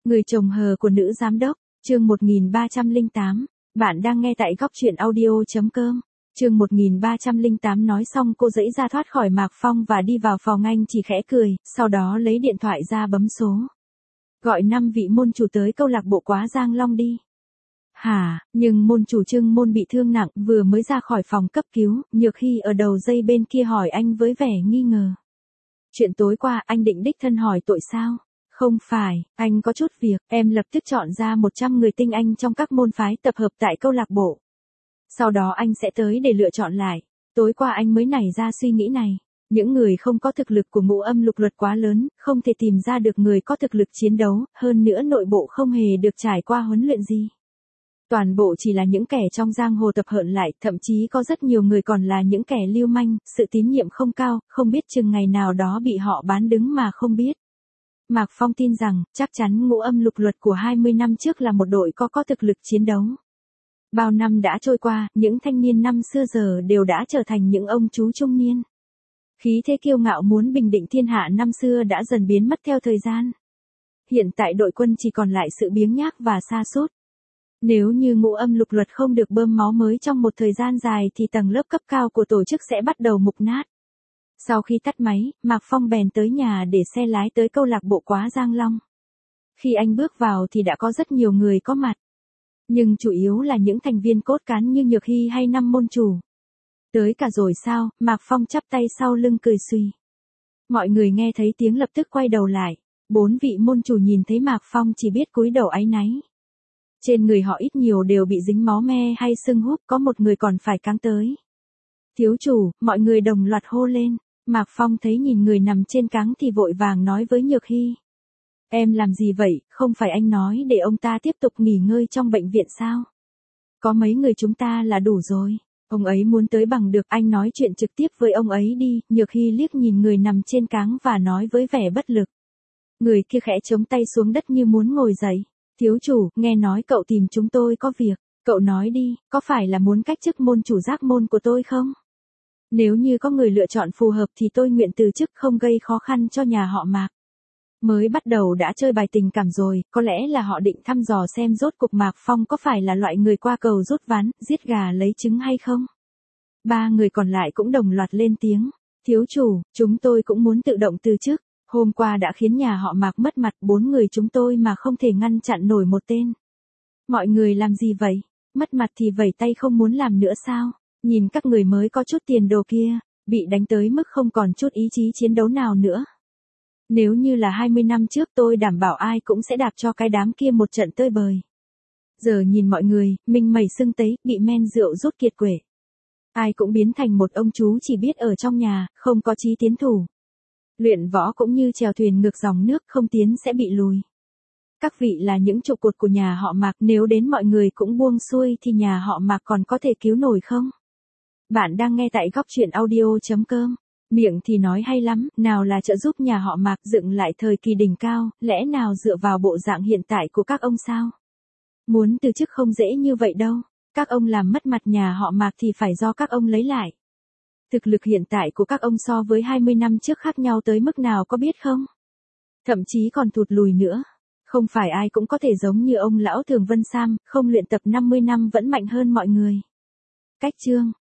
Người chồng hờ của nữ giám đốc, chương 1308, bạn đang nghe tại góc truyện audio.com. Chương 1308 nói xong cô giãy ra thoát khỏi Mạc Phong và đi vào phòng, anh chỉ khẽ cười, sau đó lấy điện thoại ra bấm số. Gọi 5 vị môn chủ tới câu lạc bộ Quá Giang Long đi. Hả, nhưng môn chủ Trương Môn bị thương nặng, vừa mới ra khỏi phòng cấp cứu, Nhược Hy ở đầu dây bên kia hỏi anh với vẻ nghi ngờ. Chuyện tối qua anh định đích thân hỏi tội sao? Không phải, anh có chút việc, em lập tức chọn ra 100 người tinh anh trong các môn phái tập hợp tại câu lạc bộ. Sau đó anh sẽ tới để lựa chọn lại. Tối qua anh mới nảy ra suy nghĩ này. Những người không có thực lực của Ngũ Âm Lục Luật quá lớn, không thể tìm ra được người có thực lực chiến đấu, hơn nữa nội bộ không hề được trải qua huấn luyện gì. Toàn bộ chỉ là những kẻ trong giang hồ tập hợp lại, thậm chí có rất nhiều người còn là những kẻ lưu manh, sự tín nhiệm không cao, không biết chừng ngày nào đó bị họ bán đứng mà không biết. Mạc Phong tin rằng, chắc chắn Ngũ Âm Lục Luật của 20 năm trước là một đội có thực lực chiến đấu. Bao năm đã trôi qua, những thanh niên năm xưa giờ đều đã trở thành những ông chú trung niên. Khí thế kiêu ngạo muốn bình định thiên hạ năm xưa đã dần biến mất theo thời gian. Hiện tại đội quân chỉ còn lại sự biếng nhác và sa sút. Nếu như Ngũ Âm Lục Luật không được bơm máu mới trong một thời gian dài thì tầng lớp cấp cao của tổ chức sẽ bắt đầu mục nát. Sau khi tắt máy, Mạc Phong bèn tới nhà để xe lái tới câu lạc bộ Quá Giang Long. Khi anh bước vào thì đã có rất nhiều người có mặt. Nhưng chủ yếu là những thành viên cốt cán như Nhược Hy hay 5 môn chủ. Tới cả rồi sao? Mạc Phong chắp tay sau lưng cười suy. Mọi người nghe thấy tiếng lập tức quay đầu lại. 4 vị môn chủ nhìn thấy Mạc Phong chỉ biết cúi đầu áy náy. Trên người họ ít nhiều đều bị dính máu me hay sưng húp, có một người còn phải cáng tới. Thiếu chủ, mọi người đồng loạt hô lên. Mạc Phong thấy nhìn người nằm trên cáng thì vội vàng nói với Nhược Hy. Em làm gì vậy, không phải anh nói để ông ta tiếp tục nghỉ ngơi trong bệnh viện sao? Có mấy người chúng ta là đủ rồi. Ông ấy muốn tới bằng được, anh nói chuyện trực tiếp với ông ấy đi. Nhược Hy liếc nhìn người nằm trên cáng và nói với vẻ bất lực. Người kia khẽ chống tay xuống đất như muốn ngồi dậy. Thiếu chủ, nghe nói cậu tìm chúng tôi có việc. Cậu nói đi, có phải là muốn cách chức môn chủ giác môn của tôi không? Nếu như có người lựa chọn phù hợp thì tôi nguyện từ chức, không gây khó khăn cho nhà họ Mạc. Mới bắt đầu đã chơi bài tình cảm rồi, có lẽ là họ định thăm dò xem rốt cuộc Mạc Phong có phải là loại người qua cầu rút ván, giết gà lấy trứng hay không. 3 người còn lại cũng đồng loạt lên tiếng. Thiếu chủ, chúng tôi cũng muốn tự động từ chức. Hôm qua đã khiến nhà họ Mạc mất mặt, 4 người chúng tôi mà không thể ngăn chặn nổi một tên. Mọi người làm gì vậy? Mất mặt thì vẩy tay không muốn làm nữa sao? Nhìn các người mới có chút tiền đồ kia, bị đánh tới mức không còn chút ý chí chiến đấu nào nữa. Nếu như là 20 năm trước tôi đảm bảo ai cũng sẽ đạp cho cái đám kia một trận tơi bời. Giờ nhìn mọi người, mình mẩy sưng tấy, bị men rượu rút kiệt quệ. Ai cũng biến thành một ông chú chỉ biết ở trong nhà, không có chí tiến thủ. Luyện võ cũng như chèo thuyền ngược dòng nước, không tiến sẽ bị lùi. Các vị là những trụ cột của nhà họ Mạc, nếu đến mọi người cũng buông xuôi thì nhà họ Mạc còn có thể cứu nổi không? Bạn đang nghe tại góc truyện audio.com. Miệng thì nói hay lắm, nào là trợ giúp nhà họ Mạc dựng lại thời kỳ đỉnh cao, lẽ nào dựa vào bộ dạng hiện tại của các ông sao? Muốn từ chức không dễ như vậy đâu, các ông làm mất mặt nhà họ Mạc thì phải do các ông lấy lại. Thực lực hiện tại của các ông so với 20 năm trước khác nhau tới mức nào có biết không? Thậm chí còn thụt lùi nữa. Không phải ai cũng có thể giống như ông lão Thường Vân Sam, không luyện tập 50 năm vẫn mạnh hơn mọi người. Cách chương.